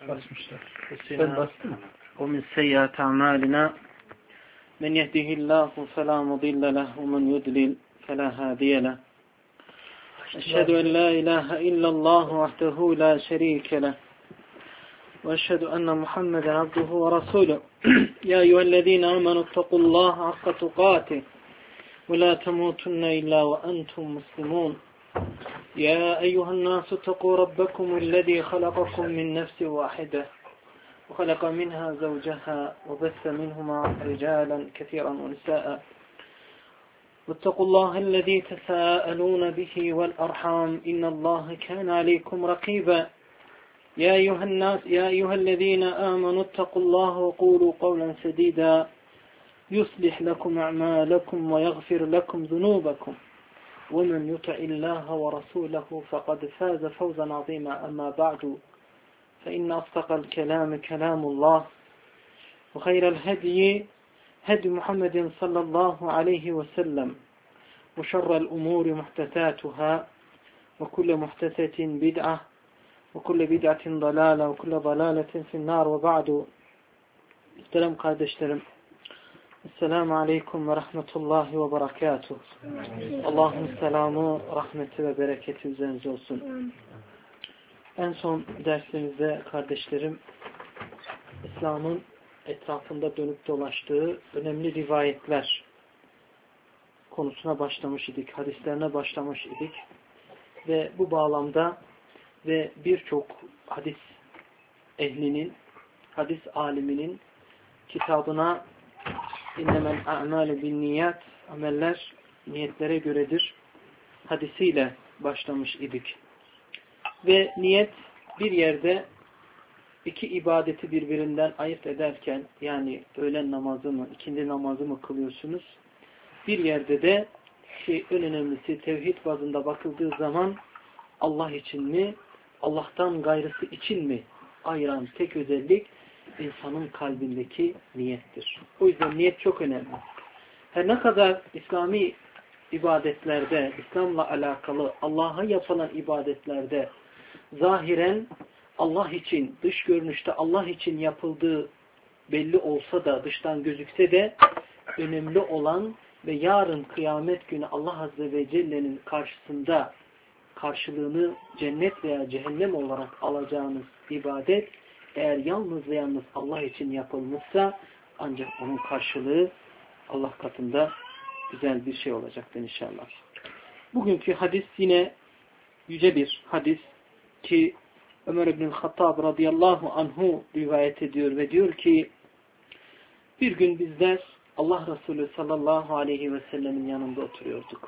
basmışlar. Ben bastım. ومن سيئات أعمالنا من يهده الله فلا مضل له ومن يضلل فلا هادي له أشهد أن لا إله إلا الله وحده لا شريك له وأشهد أن محمدا عبده ورسوله يا أيها الذين آمنوا اتقوا الله حق تقاته ولا تموتن إلا وأنتم مسلمون يا أيها الناس اتقوا ربكم الذي خلقكم من نفس واحدة وخلق منها زوجها وبث منهما رجالا كثيرا ونساء واتقوا الله الذي تساءلون به والأرحام إن الله كان عليكم رقيبا يا أيها الذين آمنوا اتقوا الله وقولوا قولا سديدا يصلح لكم أعمالكم ويغفر لكم ذنوبكم ومن يطع الله ورسوله فقد فاز فوزا عظيما أما بعد فإن أصدق الكلام كلام الله وخير الهدي هدي محمد صلى الله عليه وسلم وشر الأمور محدثاتها وكل محدثة بدعة وكل بدعة ضلالة وكل ضلالة في النار وبعد السلام kardeşlerim. Esselamu Aleyküm ve Rahmetullahi ve Berekatuhu. Allah'ın selamı, rahmeti ve bereketi üzerinize olsun. En son dersimizde kardeşlerim, İslam'ın etrafında dönüp dolaştığı önemli rivayetler konusuna başlamış idik, hadislerine başlamış idik. Ve bu bağlamda ve birçok hadis ehlinin, hadis aliminin kitabına İnnemel a'malu binniyat, ameller niyetlere göredir hadisiyle başlamış idik. Ve niyet bir yerde iki ibadeti birbirinden ayırt ederken, yani öğlen namazı mı, ikindi namazı mı kılıyorsunuz? Bir yerde de en önemlisi tevhid bazında bakıldığı zaman Allah için mi, Allah'tan gayrısı için mi ayıran tek özellik insanın kalbindeki niyettir. O yüzden niyet çok önemli. Her ne kadar İslami ibadetlerde, İslam'la alakalı Allah'a yapılan ibadetlerde zahiren Allah için, dış görünüşte Allah için yapıldığı belli olsa da, dıştan gözükse de önemli olan ve yarın kıyamet günü Allah Azze ve Celle'nin karşısında karşılığını cennet veya cehennem olarak alacağınız ibadet eğer yalnız ve yalnız Allah için yapılmışsa ancak onun karşılığı Allah katında güzel bir şey olacaktır inşallah. Bugünkü hadis yine yüce bir hadis ki Ömer İbn Hattab radıyallahu anhu rivayet ediyor ve diyor ki bir gün bizler Allah Resulü sallallahu aleyhi ve sellemin yanında oturuyorduk.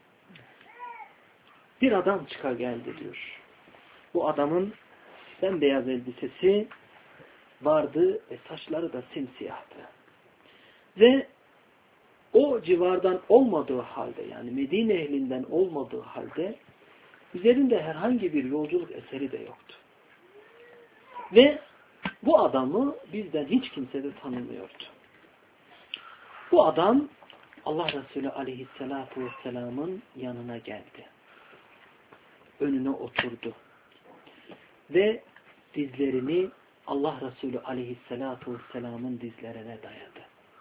Bir adam çıka geldi diyor. Bu adamın bembeyaz elbisesi vardı ve saçları da simsiyahtı. Ve o civardan olmadığı halde, yani Medine ehlinden olmadığı halde üzerinde herhangi bir yolculuk eseri de yoktu. Ve bu adamı bizden hiç kimse de tanımıyordu. Bu adam Allah Resulü aleyhissalatu vesselamın yanına geldi. Önüne oturdu. Ve dizlerini Allah Resulü aleyhissalatu vesselamın dizlerine dayadı.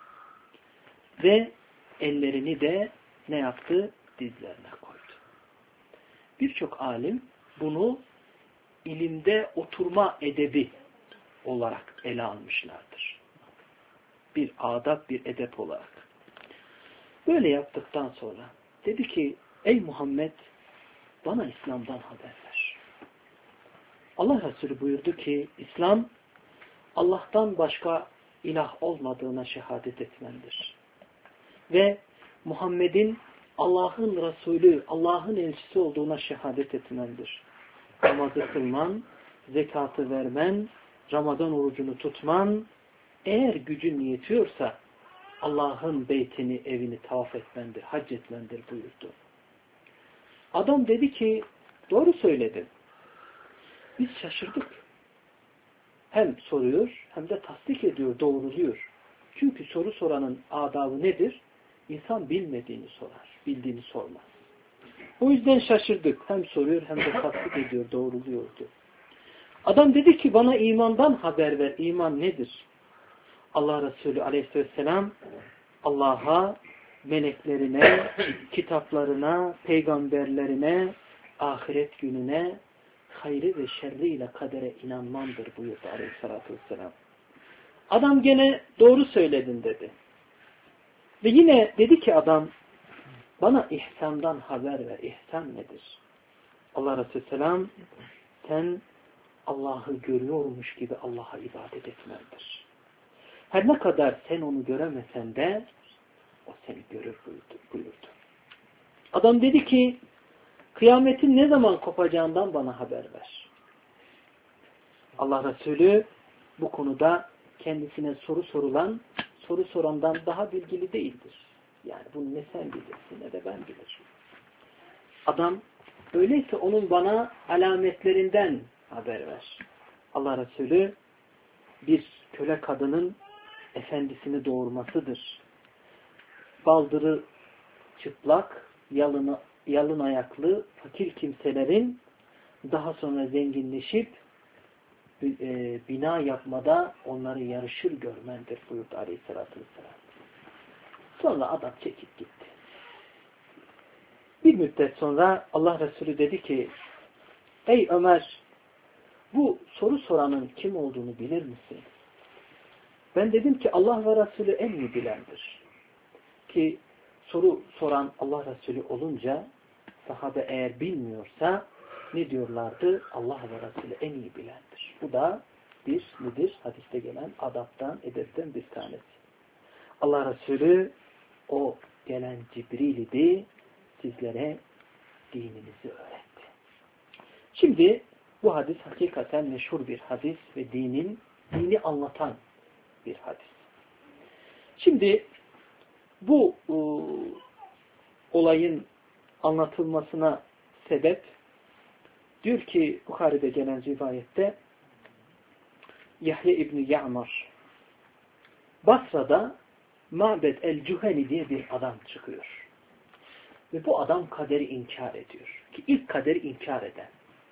Ve ellerini de ne yaptı? Dizlerine koydu. Birçok alim bunu ilimde oturma edebi olarak ele almışlardır. Bir adab, bir edep olarak. Böyle yaptıktan sonra dedi ki ey Muhammed bana İslam'dan haber ver. Allah Resulü buyurdu ki İslam Allah'tan başka ilah olmadığına şehadet etmendir. Ve Muhammed'in Allah'ın Resulü, Allah'ın elçisi olduğuna şehadet etmendir. Namazı kılman, zekatı vermen, Ramazan orucunu tutman, eğer gücün yetiyorsa Allah'ın beytini, evini tavaf etmendir, hac etmendir buyurdu. Adam dedi ki doğru söyledin. Biz şaşırdık. Hem soruyor hem de tasdik ediyor, doğruluyor. Çünkü soru soranın adabı nedir? İnsan bilmediğini sorar, bildiğini sormaz. O yüzden şaşırdık. Hem soruyor hem de tasdik ediyor, doğruluyordu. Adam dedi ki bana imandan haber ver. İman nedir? Allah Resulü aleyhisselam Allah'a, meleklerine, kitaplarına, peygamberlerine, ahiret gününe, hayrı ve şerriyle kadere inanmandır buyurdu aleyhissalatü vesselam. Adam gene doğru söyledin dedi. Ve yine dedi ki adam bana ihsandan haber ver. İhsan nedir? Allah Resulü selam sen Allah'ı görüyormuş gibi Allah'a ibadet etmendir. Her ne kadar sen onu göremesen de o seni görür buyurdu. Adam dedi ki kıyametin ne zaman kopacağından bana haber ver. Allah Resulü bu konuda kendisine soru sorandan daha bilgili değildir. Yani bunu ne sen bilirsin ne de ben bilirim. Adam öyleyse onun bana alametlerinden haber ver. Allah Resulü bir köle kadının efendisini doğurmasıdır. Baldırı çıplak, yalın ayaklı, fakir kimselerin daha sonra zenginleşip bina yapmada onları yarışır görmendir buyurdu aleyhissalatü vesselam. Sonra adam çekip gitti. Bir müddet sonra Allah Resulü dedi ki ey Ömer bu soru soranın kim olduğunu bilir misin? Ben dedim ki Allah ve Resulü en iyi bilendir. Ki soru soran Allah Resulü olunca sahabe eğer bilmiyorsa ne diyorlardı? Allah ve Resulü en iyi bilendir. Bu da bir nedir? Hadiste gelen adaptan, edepten bir tanesi. Allah Resulü o gelen Cibril idi. Sizlere dininizi öğretti. Şimdi bu hadis hakikaten meşhur bir hadis ve dini anlatan bir hadis. Şimdi bu olayın anlatılmasına sebep diyor ki Bukhari'de gelen rivayette Yahya İbni Ya'mar Basra'da Ma'bed el-Cüheni diye bir adam çıkıyor. Ve bu adam kaderi inkar ediyor. Ki ilk kaderi inkar eden.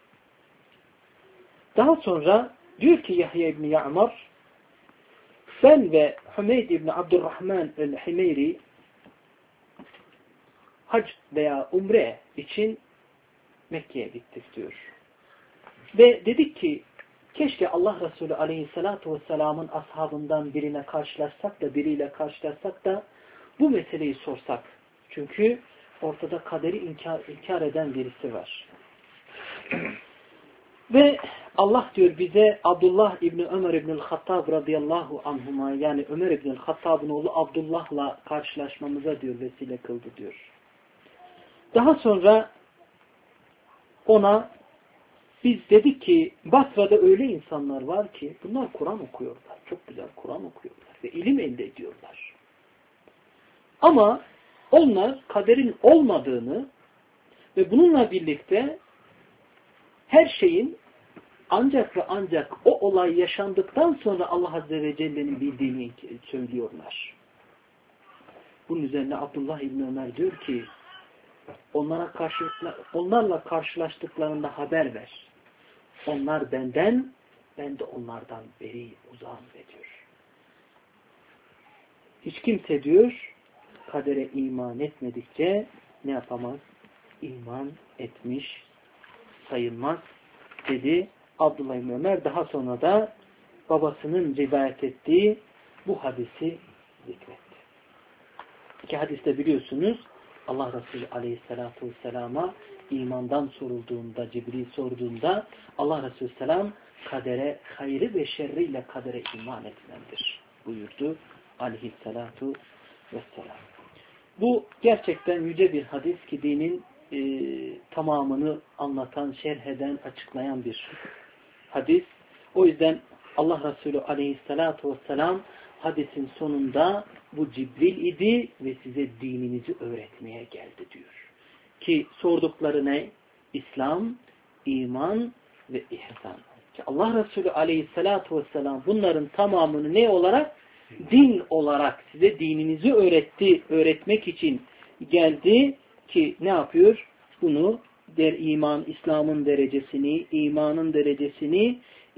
Daha sonra diyor ki Yahya İbni Ya'mar ben ve Hümeyd İbni Abdurrahman el-Himeyri hac veya umre için Mekke'ye gittik diyor. Ve dedik ki keşke Allah Resulü aleyhissalatu vesselamın ashabından biriyle karşılaşsak da bu meseleyi sorsak. Çünkü ortada kaderi inkar eden birisi var. Ve Allah diyor bize Abdullah İbni Ömer İbni'l Hattab radıyallahu anhuma yani Ömer İbni'l Hattab'ın oğlu Abdullah'la karşılaşmamıza diyor vesile kıldı diyor. Daha sonra ona biz dedik ki Basra'da öyle insanlar var ki bunlar Kur'an okuyorlar. Çok güzel Kur'an okuyorlar ve ilim elde ediyorlar. Ama onlar kaderin olmadığını ve bununla birlikte her şeyin ancak ve ancak o olay yaşandıktan sonra Allah Azze ve Celle'nin bildiğini söylüyorlar. Bunun üzerine Abdullah İbni Ömer diyor ki onlarla karşılaştıklarında haber ver. Onlar benden, ben de onlardan beri uzağım diyor. Hiç kimse diyor kadere iman etmedikçe ne yapamaz? İman etmiş sayılmaz dedi Abdullah İbni Ömer. Daha sonra da babasının rivayet ettiği bu hadisi zikretti. İki hadiste biliyorsunuz Allah Resulü aleyhissalatu vesselama imandan sorulduğunda, Cibril sorduğunda Allah Resulü selam kadere, hayrı ve şerriyle kadere iman etmendir buyurdu aleyhissalatu vesselam. Bu gerçekten yüce bir hadis ki dinin tamamını anlatan, şerh eden, açıklayan bir hadis. O yüzden Allah Resulü aleyhissalatu vesselam hadisin sonunda bu Cibril idi ve size dininizi öğretmeye geldi diyor. Ki sordukları ne? İslam, iman ve ihsan. Ki Allah Resulü aleyhissalatu vesselam bunların tamamını ne olarak? Din olarak size dininizi öğretmek için geldi ki ne yapıyor? Bunu İslam'ın derecesini, imanın derecesini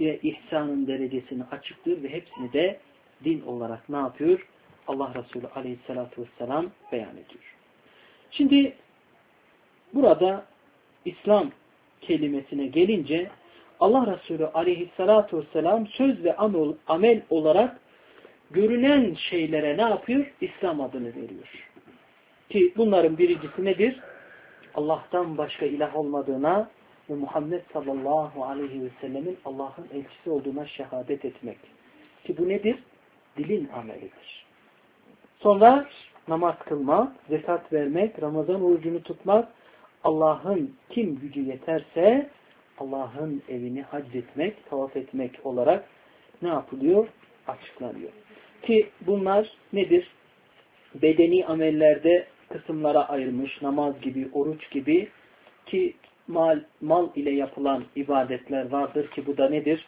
ve ihsanın derecesini açıklıyor ve hepsini de din olarak ne yapıyor? Allah Resulü aleyhissalatu vesselam beyan ediyor. Şimdi burada İslam kelimesine gelince Allah Resulü aleyhissalatu vesselam söz ve amel olarak görünen şeylere ne yapıyor? İslam adını veriyor. Ki bunların birincisi nedir? Allah'tan başka ilah olmadığına ve Muhammed sallallahu aleyhi ve sellemin Allah'ın elçisi olduğuna şehadet etmek. Ki bu nedir? Dilin amelidir. Sonra namaz kılmak, zekat vermek, Ramazan orucunu tutmak, Allah'ın kim gücü yeterse Allah'ın evini hac etmek, tavaf etmek olarak ne yapılıyor? Açıklanıyor. Ki bunlar nedir? Bedeni amellerde kısımlara ayrılmış, namaz gibi, oruç gibi, ki mal ile yapılan ibadetler vardır ki bu da nedir?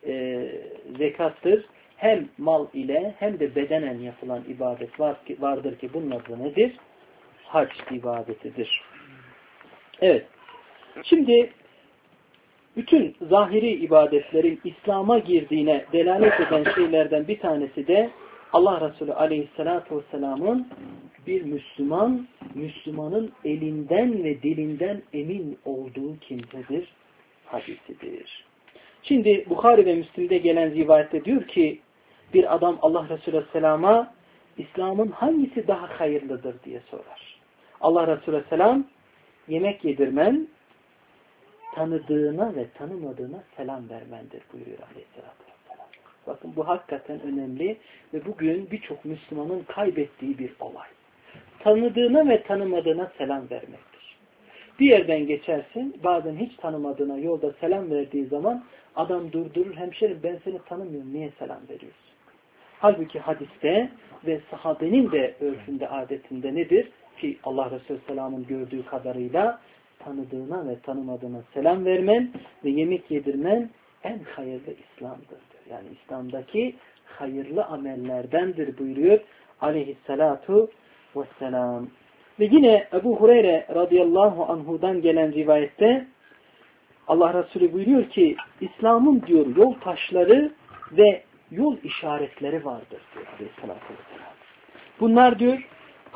Zekattır. Hem mal ile hem de bedenen yapılan ibadet vardır ki bunun adı nedir? Hac ibadetidir. Evet. Şimdi bütün zahiri ibadetlerin İslam'a girdiğine delalet eden şeylerden bir tanesi de Allah Resulü aleyhissalatu vesselamın bir Müslümanın elinden ve dilinden emin olduğu kimsedir hadisidir. Şimdi Bukhari ve Müslim'de gelen rivayette diyor ki bir adam Allah Resulü Aleyhisselam'a İslam'ın hangisi daha hayırlıdır diye sorar. Allah Resulü Aleyhisselam yemek yedirmen, tanıdığına ve tanımadığına selam vermendir buyuruyor Aleyhisselatü Vesselam. Bakın bu hakikaten önemli ve bugün birçok Müslümanın kaybettiği bir olay. Tanıdığına ve tanımadığına selam vermektir. Bir yerden geçersin, bazen hiç tanımadığına yolda selam verdiği zaman adam durdurur, hemşerim ben seni tanımıyorum, niye selam veriyorsun? Halbuki hadiste ve sahabenin de örfünde, adetinde nedir? Ki Allah Resulü Selam'ın gördüğü kadarıyla tanıdığına ve tanımadığına selam vermen ve yemek yedirmen en hayırlı İslam'dır diyor. Yani İslam'daki hayırlı amellerdendir buyuruyor aleyhissalatu vesselam. Ve yine Ebu Hureyre radıyallahu anhudan gelen rivayette Allah Resulü buyuruyor ki İslam'ın diyor yol taşları ve yol işaretleri vardır diyor aleyhissalatu vesselam. Bunlar diyor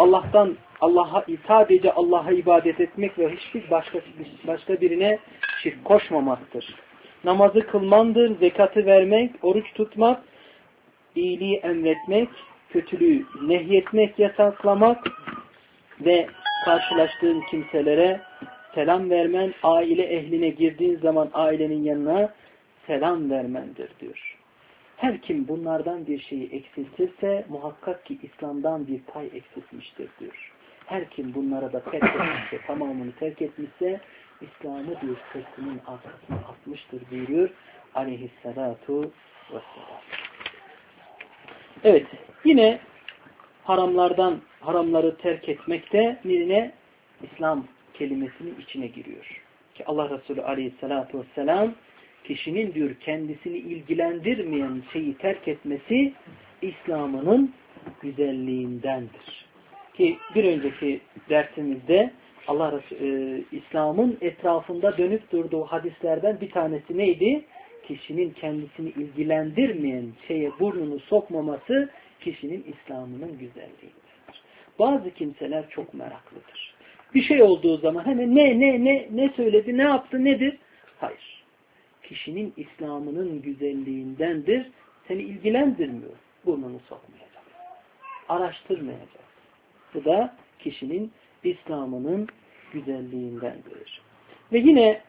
sadece Allah'a ibadet etmek ve hiçbir başka birine şirk koşmamaktır. Namazı kılmandır, zekatı vermek, oruç tutmak, iyiliği emretmek, kötülüğü nehyetmek, yasaklamak ve karşılaştığın kimselere selam vermen, aile ehline girdiğin zaman ailenin yanına selam vermendir diyor. Her kim bunlardan bir şeyi eksiltirse muhakkak ki İslam'dan bir pay eksiltmiştir diyor. Her kim bunlara da terk etmişse, tamamını terk etmişse İslam'ı diyor sırtının arkasına atmıştır buyuruyor aleyhissalatu vesselam. Evet, yine haramları terk etmek de yine İslam kelimesinin içine giriyor. Ki Allah Resulü aleyhissalatu vesselam kişinin diyor kendisini ilgilendirmeyen şeyi terk etmesi İslam'ının güzelliğindendir. Ki bir önceki dersimizde Allah Resulü İslam'ın etrafında dönüp durduğu hadislerden bir tanesi neydi? Kişinin kendisini ilgilendirmeyen şeye burnunu sokmaması kişinin İslam'ının güzelliğindendir. Bazı kimseler çok meraklıdır. Bir şey olduğu zaman hemen ne söyledi, ne yaptı, nedir? Hayır. Kişinin İslam'ının güzelliğindendir. Seni ilgilendirmiyor. Burnunu sokmayacak. Araştırmayacak. Bu da kişinin İslam'ının güzelliğindendir. Ve yine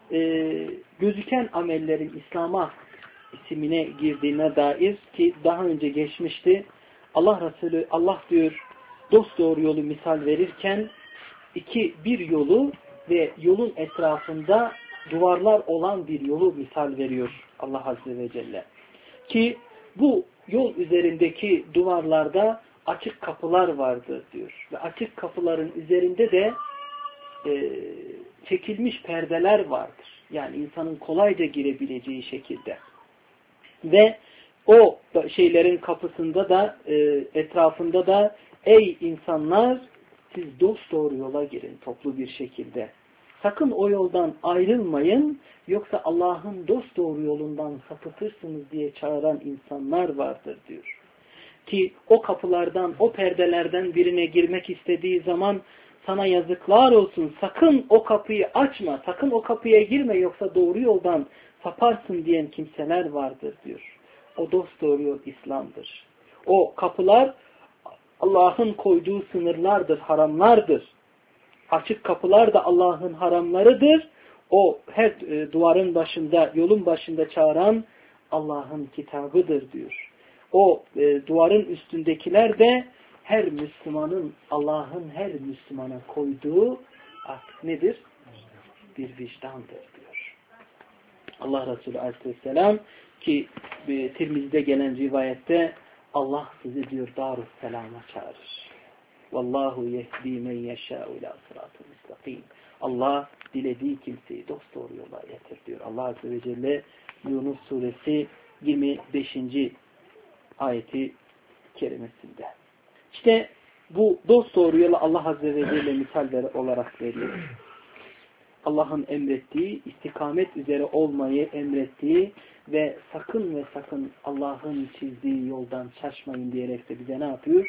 gözüken amellerin İslam'a isimine girdiğine dair ki daha önce geçmişti. Allah diyor dosdoğru yolu misal verirken bir yolu ve yolun etrafında duvarlar olan bir yolu misal veriyor Allah Azze ve Celle. Ki bu yol üzerindeki duvarlarda açık kapılar vardır diyor. Ve açık kapıların üzerinde de çekilmiş perdeler vardır. Yani insanın kolayca girebileceği şekilde. Ve o şeylerin kapısında da etrafında da ey insanlar siz dosdoğru yola girin toplu bir şekilde. sakın o yoldan ayrılmayın, yoksa Allah'ın dosdoğru yolundan sapıtırsınız diye çağıran insanlar vardır diyor. Ki o kapılardan, o perdelerden birine girmek istediği zaman sana yazıklar olsun, sakın o kapıyı açma, sakın o kapıya girme, yoksa doğru yoldan saparsın diyen kimseler vardır diyor. O dosdoğru yol İslam'dır. O kapılar Allah'ın koyduğu sınırlardır, haramlardır. Açık kapılar da Allah'ın haramlarıdır. O her duvarın başında, yolun başında çağıran Allah'ın kitabıdır diyor. O duvarın üstündekiler de her Müslümanın, Allah'ın her Müslümana koyduğu artık nedir? Bir vicdandır diyor. Allah Resulü Aleyhisselam ki Tirmizi'de gelen rivayette Allah sizi diyor Darüsselam'a çağırır. Vallahu yehdi men yeşâ'u ilâ sıratı müstakîm. Allah dilediği kimseyi dosdoğru yola getir diyor. Allah Azze ve Celle Yunus suresi 25. ayeti kerimesinde. İşte bu dosdoğru yola Allah Azze ve Celle misaller olarak veriyor. Allah'ın emrettiği, istikamet üzere olmayı emrettiği ve sakın ve sakın Allah'ın çizdiği yoldan şaşmayın diyerek de bize ne yapıyor?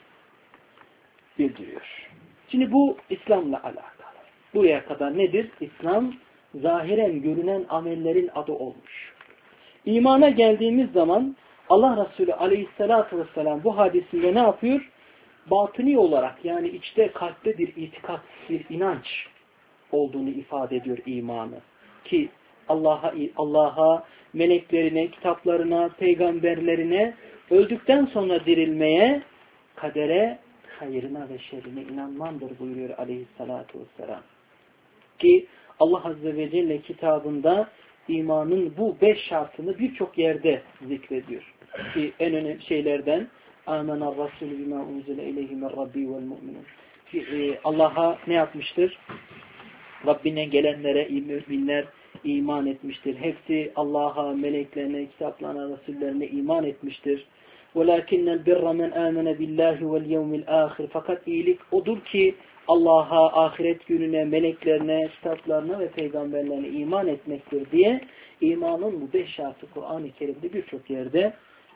Bildiriyor. Şimdi bu İslam'la alakalı. Buraya kadar nedir? İslam zahiren görünen amellerin adı olmuş. İmana geldiğimiz zaman Allah Resulü Aleyhisselatü Vesselam bu hadisinde ne yapıyor? Batıni olarak, yani içte, kalpte bir itikat, bir inanç olduğunu ifade ediyor imanı. Ki Allah'a, meleklerine, kitaplarına, peygamberlerine, öldükten sonra dirilmeye, kadere, hayrına ve şerrine inanmandır buyuruyor Aleyhisselatü Vesselam. Ki Allah Azze ve Celle kitabında imanın bu 5 şartını birçok yerde zikrediyor. Ki en önemli şeylerden Âmenâ Rasûlü bimâ unzile ileyhi min Rabbi vel mu'minun. Allah'a ne yapmıştır? Rabbine gelenlere müminler iman etmiştir. Hepsi Allah'a, meleklerine, kitaplarına, rasullerine iman etmiştir. وَلَاكِنَّ الْبِرَّ مَنْ آمَنَ بِاللّٰهِ وَالْيَوْمِ الْآخِرِ. Fakat iyilik odur ki Allah'a, ahiret gününe, meleklerine, kitaplarına ve peygamberlerine iman etmektir diye imanın bu 5 şartı Kur'an-ı Kerim'de birçok yerde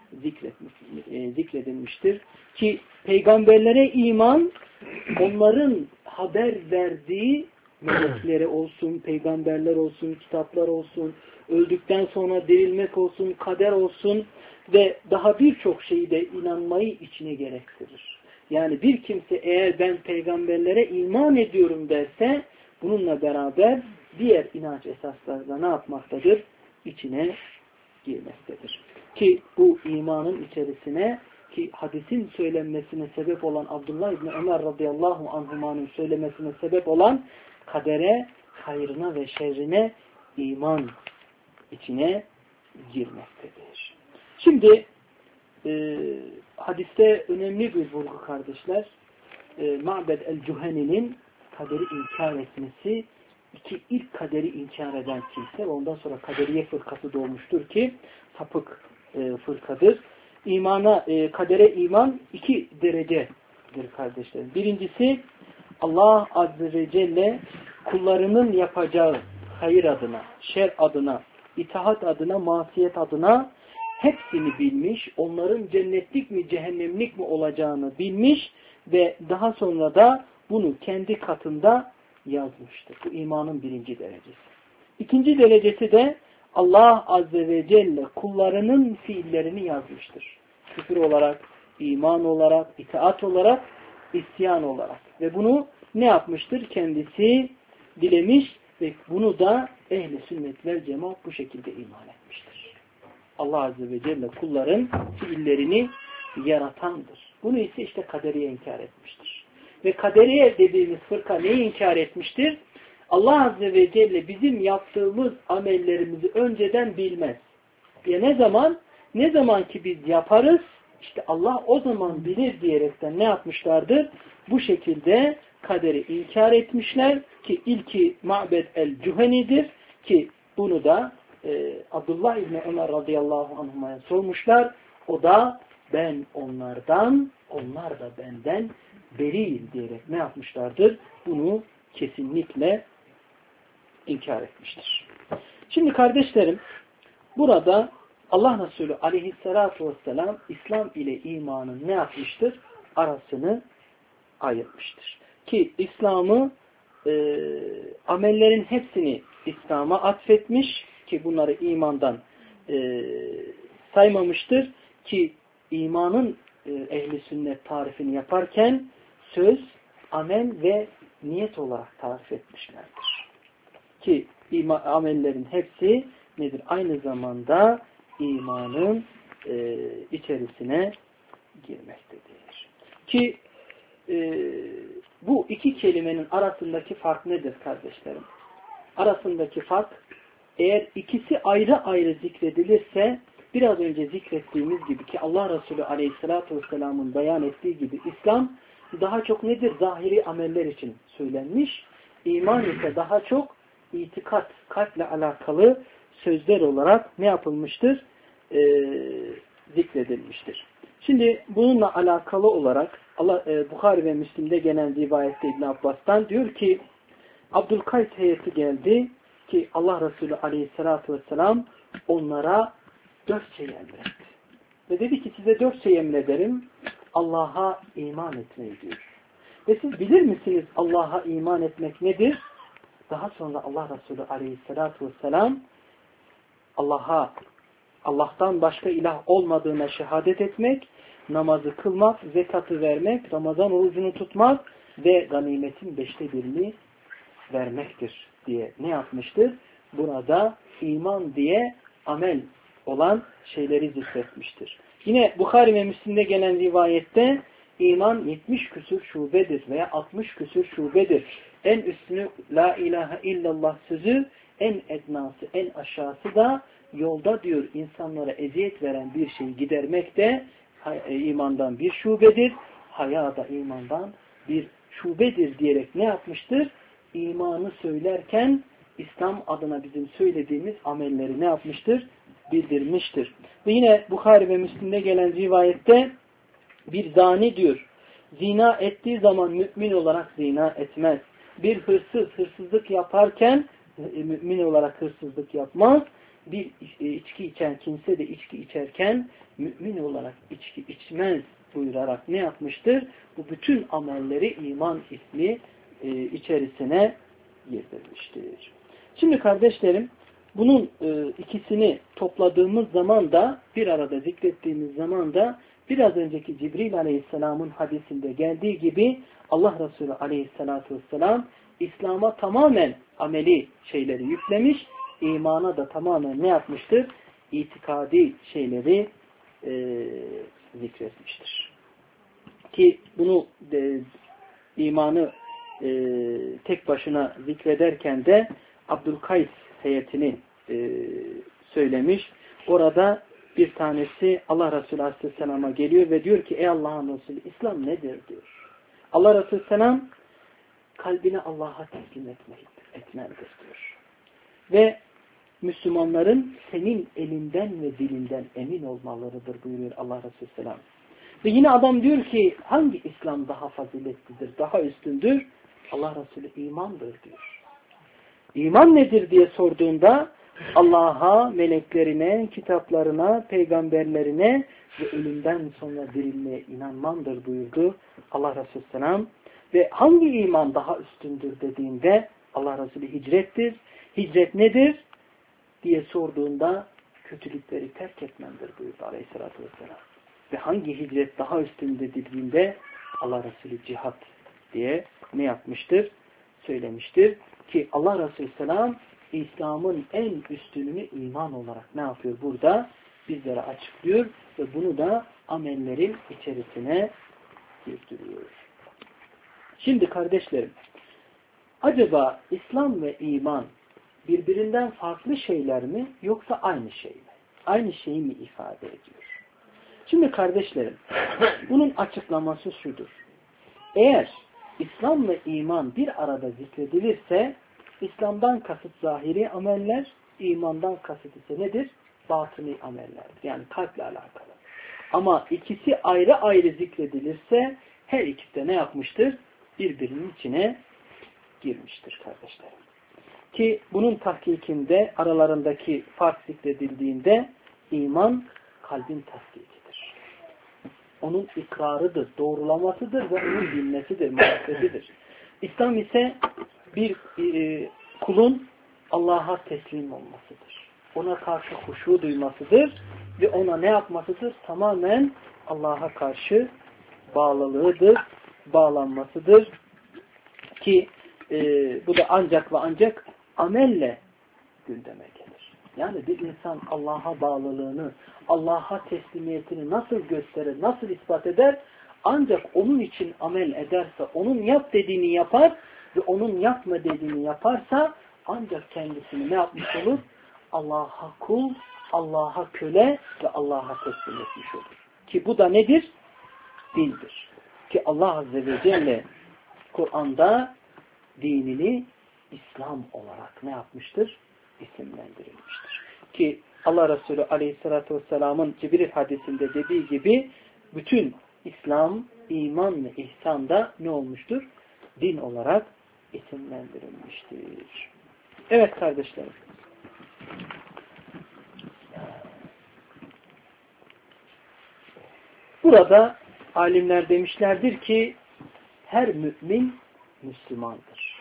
zikredilmiştir. Ki peygamberlere iman, onların haber verdiği meleklere olsun, peygamberler olsun, kitaplar olsun, öldükten sonra dirilmek olsun, kader olsun ve daha birçok şeyi de inanmayı içine gerektirir. Yani bir kimse eğer ben peygamberlere iman ediyorum derse bununla beraber diğer inanç esasları da ne yapmaktadır? İçine girmektedir. Ki bu imanın içerisine, ki hadisin söylenmesine sebep olan Abdullah İbni Ömer radıyallahu anhumanın söylemesine sebep olan kadere, hayrına ve şerrine iman içine girmektedir. Şimdi hadiste önemli bir vurgu kardeşler. Ma'bed el-Cüheni'nin kaderi inkar etmesi, ilk kaderi inkar eden kimse, ondan sonra kaderiye fırkası doğmuştur ki sapık fırkadır. Kadere iman 2 derecedir kardeşlerim. Birincisi Allah Azze ve Celle kullarının yapacağı hayır adına, şer adına, itaat adına, masiyet adına hepsini bilmiş, onların cennetlik mi cehennemlik mi olacağını bilmiş ve daha sonra da bunu kendi katında yazmıştır. Bu imanın 1. derecesi. 2. derecesi de Allah Azze ve Celle kullarının fiillerini yazmıştır. Küfür olarak, iman olarak, itaat olarak, isyan olarak. Ve bunu ne yapmıştır? Kendisi dilemiş ve bunu da ehl-i sünnet vel cemaat bu şekilde iman etmiştir. Allah Azze ve Celle kulların fiillerini yaratandır. Bunu ise işte kaderiye inkar etmiştir. Ve kaderiye dediğimiz fırka neyi inkar etmiştir? Allah Azze ve Celle bizim yaptığımız amellerimizi önceden bilmez. Ya ne zaman ki biz yaparız, işte Allah o zaman bilir diyerekten ne yapmışlardır? Bu şekilde kaderi inkar etmişler ki ilki Ma'bed el-Cüheni'dir ki bunu da Abdullah İbni Ömer radıyallahu anhuma'ya sormuşlar. O da ben onlardan, onlar da benden beriyim diyerek ne yapmışlardır? Bunu kesinlikle inkar etmiştir. Şimdi kardeşlerim, burada Allah Resulü aleyhissalatu vesselam İslam ile imanın ne yapmıştır? Arasını ayırmıştır. Ki İslam'ı amellerin hepsini İslam'a atfetmiş ki bunları imandan saymamıştır ki imanın ehli sünnet tarifini yaparken söz, amel ve niyet olarak tarif etmişlerdir. Ki amellerin hepsi nedir? Aynı zamanda imanın içerisine girmektedir. Ki bu iki kelimenin arasındaki fark nedir kardeşlerim? Arasındaki fark, eğer ikisi ayrı ayrı zikredilirse, biraz önce zikrettiğimiz gibi ki Allah Resulü Aleyhisselatü Vesselam'ın beyan ettiği gibi İslam daha çok nedir? Zahiri ameller için söylenmiş. İman ise daha çok itikat, kalple alakalı sözler olarak ne yapılmıştır? Zikredilmiştir. Şimdi bununla alakalı olarak Bukhari ve Müslim'de gelen rivayette İbn Abbas'tan diyor ki Abdülkays heyeti geldi ki Allah Resulü Aleyhisselatü Vesselam onlara 4 şey emretti. Ve dedi ki size 4 şey emrederim. Allah'a iman etmeyi diyor. Ve siz bilir misiniz Allah'a iman etmek nedir? Daha sonra Allah Resulü Aleyhisselatü Vesselam Allah'tan başka ilah olmadığına şehadet etmek, namazı kılmak, zekatı vermek, Ramazan orucunu tutmak ve ganimetin 5'te 1'ini vermektir diye ne yapmıştır? Burada iman diye amel olan şeyleri zikretmiştir. Yine Bukhari ve Müslim'de gelen rivayette iman 70 küsur şubedir veya 60 küsur şubedir. En üstünü la ilahe illallah sözü, en ednası, en aşağısı da yolda diyor insanlara eziyet veren bir şeyi gidermek de imandan bir şubedir. Haya da imandan bir şubedir diyerek ne yapmıştır? İmanı söylerken İslam adına bizim söylediğimiz amelleri ne yapmıştır? Bildirmiştir. Ve yine Bukhari ve Müslim'de gelen rivayette bir zani diyor. Zina ettiği zaman mümin olarak zina etmez. Bir hırsız hırsızlık yaparken mümin olarak hırsızlık yapmaz. Bir içki içen kimse de içki içerken mümin olarak içki içmez buyurarak ne yapmıştır? Bu bütün amelleri iman ismi içerisine girdirmiştir. Şimdi kardeşlerim bunun ikisini topladığımız zaman da bir arada zikrettiğimiz zaman da biraz önceki Cibril Aleyhisselam'ın hadisinde geldiği gibi Allah Resulü Aleyhisselatü Vesselam İslam'a tamamen ameli şeyleri yüklemiş, imana da tamamen ne yapmıştır? İtikadi şeyleri zikretmiştir. Ki bunu imanı tek başına zikrederken de Abdülkays heyetini söylemiş. Orada bir tanesi Allah Resulü Aleyhisselam'a geliyor ve diyor ki ey Allah'ın Resulü İslam nedir diyor. Allah Resulü Aleyhisselam kalbini Allah'a teslim etmelidir diyor. Ve Müslümanların senin elinden ve dilinden emin olmalarıdır buyuruyor Allah Resulü Aleyhisselam. Ve yine adam diyor ki hangi İslam daha faziletlidir, daha üstündür? Allah Resulü imandır diyor. İman nedir diye sorduğunda Allah'a, meleklerine, kitaplarına, peygamberlerine ve ölümden sonra dirilmeye inanmandır buyurdu Allah Resulü Selam. Ve hangi iman daha üstündür dediğinde Allah Resulü hicrettir. Hicret nedir diye sorduğunda kötülükleri terk etmendir buyurdu Aleyhisselatü Vesselam. Ve hangi hicret daha üstünde dediğinde Allah Resulü cihat diye ne yapmıştır? Söylemiştir. Ki Allah Resulü Selam İslam'ın en üstününü iman olarak ne yapıyor burada? Bizlere açıklıyor ve bunu da amellerin içerisine girdiriyor. Şimdi kardeşlerim, acaba İslam ve iman birbirinden farklı şeyler mi yoksa aynı şey mi? Aynı şeyi mi ifade ediyor? Şimdi kardeşlerim, bunun açıklaması şudur. Eğer İslam ve iman bir arada zikredilirse İslam'dan kasıt zahiri ameller, imandan kasıt ise nedir? Batini amellerdir. Yani kalple alakalı. Ama ikisi ayrı ayrı zikredilirse her ikisi de ne yapmıştır? Birbirinin içine girmiştir kardeşlerim. Ki bunun tahkikinde aralarındaki fark zikredildiğinde iman kalbin tasdikidir. Onun ikrarıdır, doğrulamasıdır ve onun bilmesidir, muhabbetidir. İslam ise bir kulun Allah'a teslim olmasıdır. Ona karşı huşu duymasıdır ve ona ne yapmasıdır? Tamamen Allah'a karşı bağlılığıdır, bağlanmasıdır ki bu da ancak ve ancak amelle gündeme gelir. Yani bir insan Allah'a bağlılığını, Allah'a teslimiyetini nasıl gösterir, nasıl ispat eder? Ancak onun için amel ederse, onun yap dediğini yapar ve onun yapma dediğini yaparsa ancak kendisini ne yapmış olur? Allah'a kul, Allah'a köle ve Allah'a teslim etmiş olur. Ki bu da nedir? Dindir. Ki Allah Azze ve Celle Kur'an'da dinini İslam olarak ne yapmıştır? İsimlendirilmiştir. Ki Allah Resulü Aleyhisselatü Vesselam'ın Cibril hadisinde dediği gibi bütün İslam, iman ve ihsan da ne olmuştur? Din olarak isimlendirilmiştir. Evet kardeşlerim. Burada alimler demişlerdir ki her mümin Müslümandır.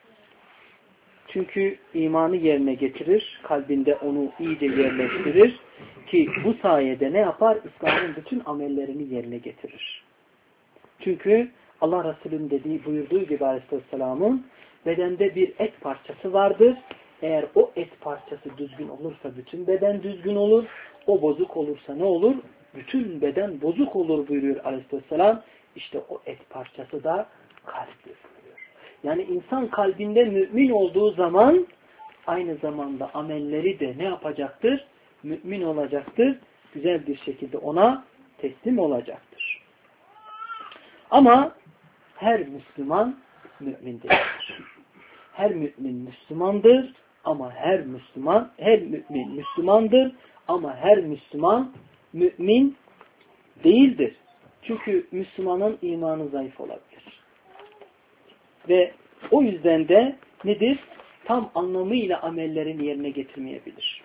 Çünkü imanı yerine getirir, kalbinde onu iyice yerleştirir ki bu sayede ne yapar? İslam'ın bütün amellerini yerine getirir. Çünkü Allah Resulü'nün buyurduğu gibi Aleyhisselam'ın bedende bir et parçası vardır. Eğer o et parçası düzgün olursa bütün beden düzgün olur. O bozuk olursa ne olur? Bütün beden bozuk olur buyuruyor Aleyhisselam. İşte o et parçası da kalptir buyuruyor. Yani insan kalbinde mümin olduğu zaman aynı zamanda amelleri de ne yapacaktır? Mümin olacaktır. Güzel bir şekilde ona teslim olacaktır. Ama her Müslüman mümin değildir. Her mümin Müslümandır ama her mümin Müslümandır ama her Müslüman mümin değildir. Çünkü Müslümanın imanı zayıf olabilir. Ve o yüzden de nedir? Tam anlamıyla amellerini yerine getirmeyebilir.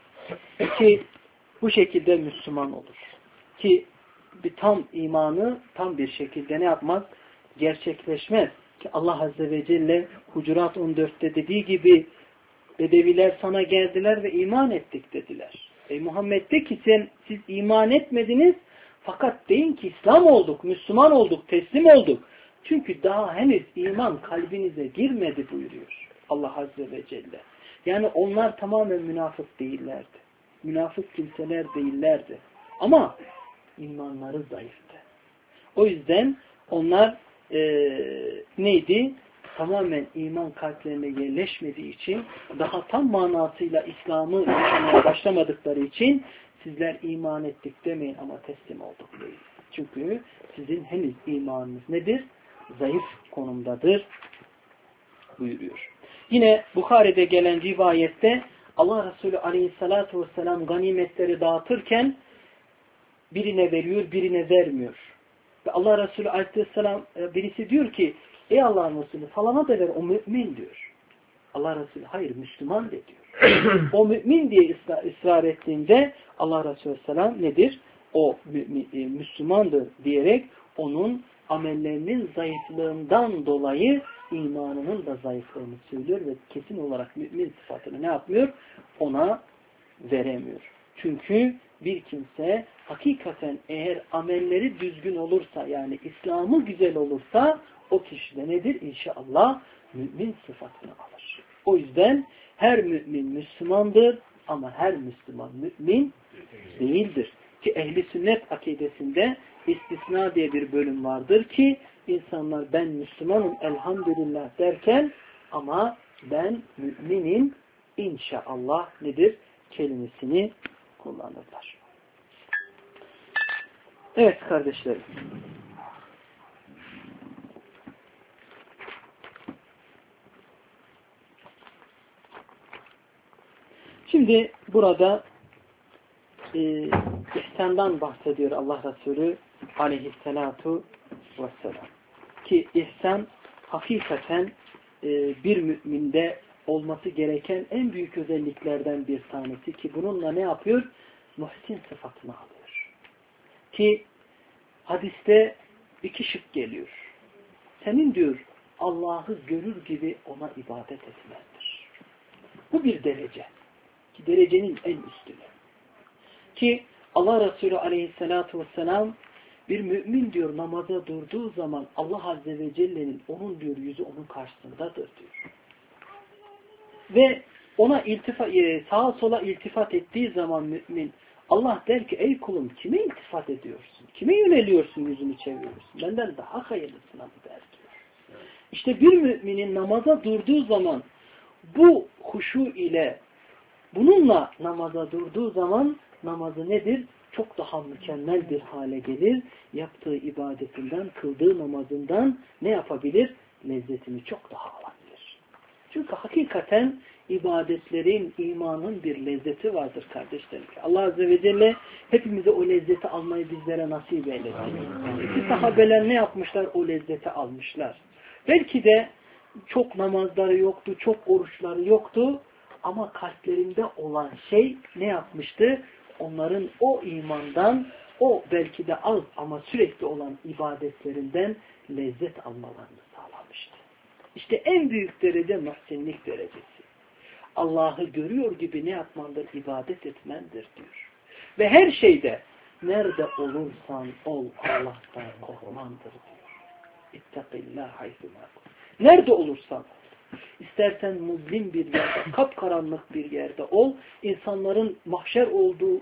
Ki bu şekilde Müslüman olur. Ki bir tam imanı tam bir şekilde ne yapmaz? Gerçekleşmez. Ki Allah Azze ve Celle Hucurat 14'te dediği gibi Bedeviler sana geldiler ve iman ettik dediler. Ey Muhammed de ki siz iman etmediniz fakat deyin ki İslam olduk, Müslüman olduk, teslim olduk. Çünkü daha henüz iman kalbinize girmedi buyuruyor Allah Azze ve Celle. Yani onlar tamamen münafık değillerdi. Münafık kimseler değillerdi. Ama imanları zayıftı. O yüzden onlar neydi? Tamamen iman kalplerine yerleşmediği için, daha tam manasıyla İslam'ı yaşamaya başlamadıkları için sizler iman ettik demeyin ama teslim olduk deyin. Çünkü sizin henüz imanınız nedir? Zayıf konumdadır buyuruyor. Yine Bukhari'de gelen rivayette Allah Resulü Aleyhisselatü Vesselam ganimetleri dağıtırken birine veriyor, birine vermiyor. Ve Allah Resulü Aleyhisselam birisi diyor ki ey Allah'ın Resulü falana da ver, o mümin diyor. Allah Resulü hayır Müslüman de diyor. O mümin diye ısrar ettiğinde Allah Resulü Aleyhisselam nedir? O Müslümandır diyerek onun amellerinin zayıflığından dolayı imanının da zayıflığını söylüyor ve kesin olarak mümin sıfatını ne yapmıyor? Ona veremiyor. Çünkü bir kimse hakikaten eğer amelleri düzgün olursa yani İslam'ı güzel olursa o kişi de nedir? İnşallah mümin sıfatını alır. O yüzden her mümin Müslümandır ama her Müslüman mümin değildir. Ki ehli sünnet akidesinde istisna diye bir bölüm vardır ki insanlar ben Müslümanım elhamdülillah derken ama ben müminim inşallah nedir? Kelimesini kullanırlar. Evet kardeşlerim. Şimdi burada ihsandan bahsediyor Allah Resulü aleyhissalatu vesselam. Ki ihsan hakikaten bir müminde olması gereken en büyük özelliklerden bir tanesi ki bununla ne yapıyor? Muhsin sıfatını alıyor. Ki hadiste iki şık geliyor. Senin diyor Allah'ı görür gibi ona ibadet etmendir. Bu bir derece. Ki derecenin en üstünü. Ki Allah Resulü aleyhissalatu vesselam bir mümin diyor namaza durduğu zaman Allah Azze ve Celle'nin onun diyor yüzü onun karşısındadır diyor. Ve ona sağa sola iltifat ettiği zaman mümin Allah der ki ey kulum kime iltifat ediyorsun? Kime yöneliyorsun yüzünü çeviriyorsun? Benden daha hayırlısına mı der diyor. İşte bir müminin namaza durduğu zaman bu huşu ile bununla namaza durduğu zaman namazı nedir? Çok daha mükemmel bir hale gelir. Yaptığı ibadetinden, kıldığı namazından ne yapabilir? Lezzetini çok daha alabilir. Çünkü hakikaten ibadetlerin, imanın bir lezzeti vardır kardeşlerim. Allah Azze ve Celle hepimize o lezzeti almayı bizlere nasip eylesin. Ki sahabeler ne yapmışlar? O lezzeti almışlar. Belki de çok namazları yoktu, çok oruçları yoktu ama kalplerinde olan şey ne yapmıştı? Onların o imandan, o belki de az ama sürekli olan ibadetlerinden lezzet almalarını sağlamıştı. İşte en büyük derece muhsinlik derecesi. Allah'ı görüyor gibi ne yapmandır? İbadet etmendir diyor. Ve her şeyde nerede olursan ol Allah'tan korkmandır diyor. İttakillâh haythumâ kun. Nerede olursan ol. İstersen muzlim bir yerde, kapkaranlık bir yerde ol. İnsanların mahşer olduğu,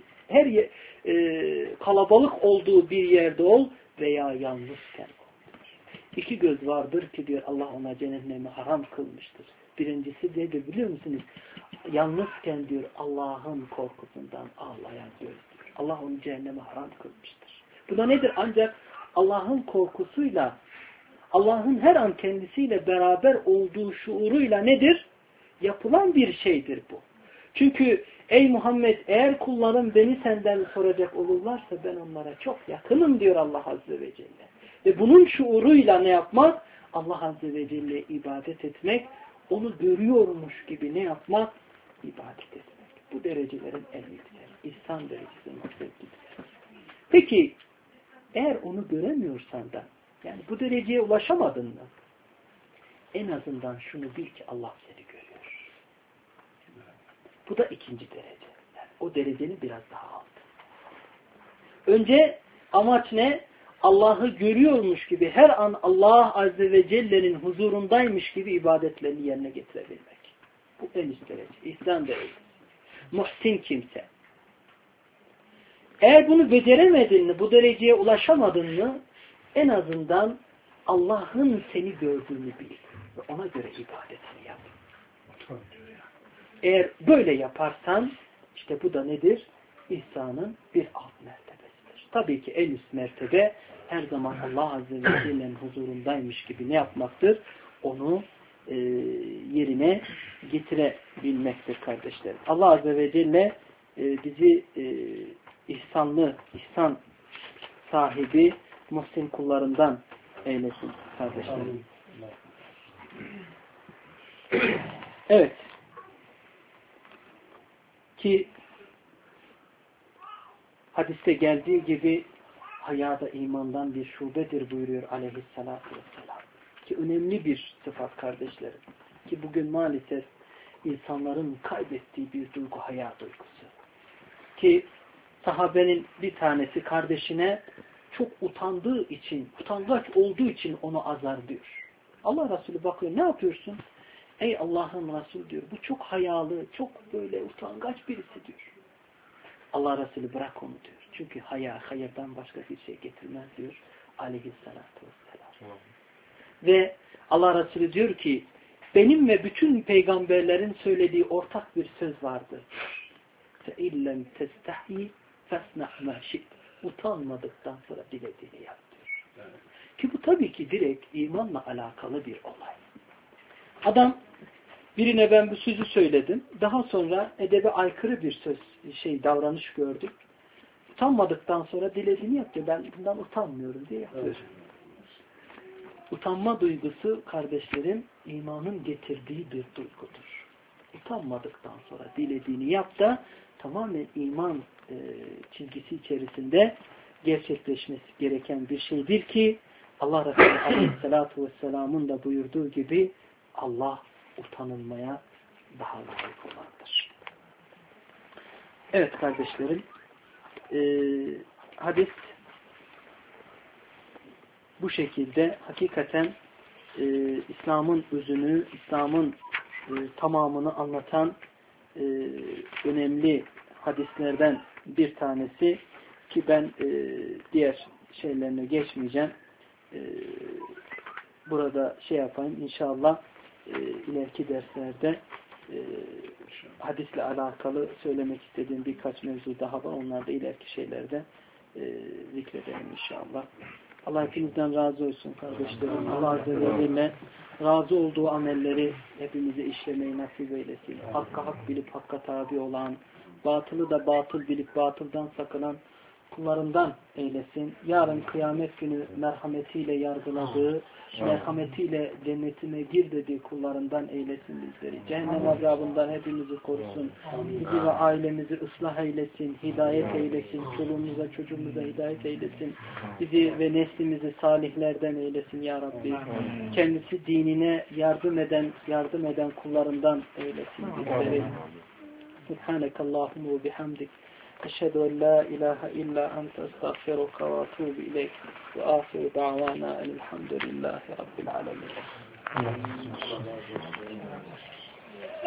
kalabalık olduğu bir yerde ol veya yalnızken ol. İki göz vardır ki diyor Allah ona cehennemi haram kılmıştır. Birincisi nedir biliyor musunuz? Yalnızken diyor Allah'ın korkusundan ağlayan göz diyor. Allah onu cehenneme haram kılmıştır. Bu da nedir? Ancak Allah'ın korkusuyla Allah'ın her an kendisiyle beraber olduğu şuuruyla nedir? Yapılan bir şeydir bu. Çünkü ey Muhammed eğer kullarım beni senden soracak olurlarsa ben onlara çok yakınım diyor Allah Azze ve Celle. Ve bunun şuuruyla ne yapmak? Allah Azze ve Celle'ye ibadet etmek, onu görüyormuş gibi ne yapmak? İbadet etmek. Bu derecelerin en yüksek. İhsan derecesi yüksektir. Peki eğer onu göremiyorsan da yani bu dereceye ulaşamadın mı? En azından şunu bil ki Allah seni görüyor. Bu da ikinci derece. Yani o derecenin biraz daha altı. Önce amaç ne? Allah'ı görüyormuş gibi her an Allah Azze ve Celle'nin huzurundaymış gibi ibadetlerini yerine getirebilmek. Bu en üst derece. İhsan derecesi. Muhsin kimse. Eğer bunu beceremedin mi, bu dereceye ulaşamadın mı en azından Allah'ın seni gördüğünü bil ve ona göre ibadetini yap. Eğer böyle yaparsan işte bu da nedir? İhsanın bir alt mertebesidir. Tabii ki en üst mertebe her zaman Allah Azze ve Celle'nin huzurundaymış gibi ne yapmaktır? Onu yerine getirebilmektir kardeşlerim. Allah Azze ve Celle bizi ihsan sahibi muhsin kullarından eylesin kardeşlerim. Evet. Ki hadiste geldiği gibi haya da imandan bir şubedir buyuruyor aleyhissalatü vesselam. Ki önemli bir sıfat kardeşlerim. Ki bugün maalesef insanların kaybettiği bir duygu haya duygusu. Ki sahabenin bir tanesi kardeşine çok utandığı için, utangaç olduğu için onu azarlıyor. Allah Resulü bakıyor, ne yapıyorsun? Ey Allah'ın Resulü diyor, bu çok hayalı, çok böyle utangaç birisi diyor. Allah Resulü bırak onu diyor. Çünkü hayırdan başka bir şey getirmez diyor aleyhissalatü vesselam. Ve Allah Resulü diyor ki, benim ve bütün peygamberlerin söylediği ortak bir söz vardır. فَاِلَّمْ تَسْتَحْيِ فَاسْنَحْ مَا شِئْتِ Utanmadıktan sonra dilediğini yap diyor. Ki bu tabii ki direkt imanla alakalı bir olay. Adam, birine ben bu sözü söyledim. Daha sonra edebe aykırı bir davranış gördük. Utanmadıktan sonra dilediğini yapıyor. Ben bundan utanmıyorum diye yapıyor. Evet. Utanma duygusu kardeşlerim imanın getirdiği bir duygudur. utanmadıktan sonra dilediğini yap da tamamen iman çizgisi içerisinde gerçekleşmesi gereken bir şeydir ki Allah Resulü Aleyhisselatü Vesselam'ın da buyurduğu gibi Allah utanılmaya daha layık olandır. Evet kardeşlerim, hadis bu şekilde hakikaten İslam'ın özünü, İslam'ın tamamını anlatan önemli hadislerden bir tanesi ki ben diğer şeylerine geçmeyeceğim. Burada şey yapayım inşallah ileriki derslerde hadisle alakalı söylemek istediğim birkaç mevzu daha var. Onlar da ileriki şeylerde zikredelim inşallah. Allah hepinizden razı olsun kardeşlerim. Allah Azze ve Celle razı olduğu amelleri hepimize işlemeyi nasip eylesin. Hakka hak bilip hakka tabi olan, batılı da batıl bilip batıldan sakınan kullarından eylesin. Yarın kıyamet günü merhametiyle yargıladığı, merhametiyle cennetine gir dediği kullarından eylesin bizleri. Cehennem azabından hepimizi korusun. Bizi ve ailemizi ıslah eylesin, hidayet eylesin, çoluğumuza çocuğumuza hidayet eylesin. Bizi ve neslimizi salihlerden eylesin ya Rabbi. Kendisi dinine yardım eden kullarından eylesin bizleri. Subhanekallahumma ve bihamdik. Eşhedü en la ilahe illa ente estağfiruka ve etûbü ileyk ve âhiru da'vana elhamdülillahi rabbil alemin.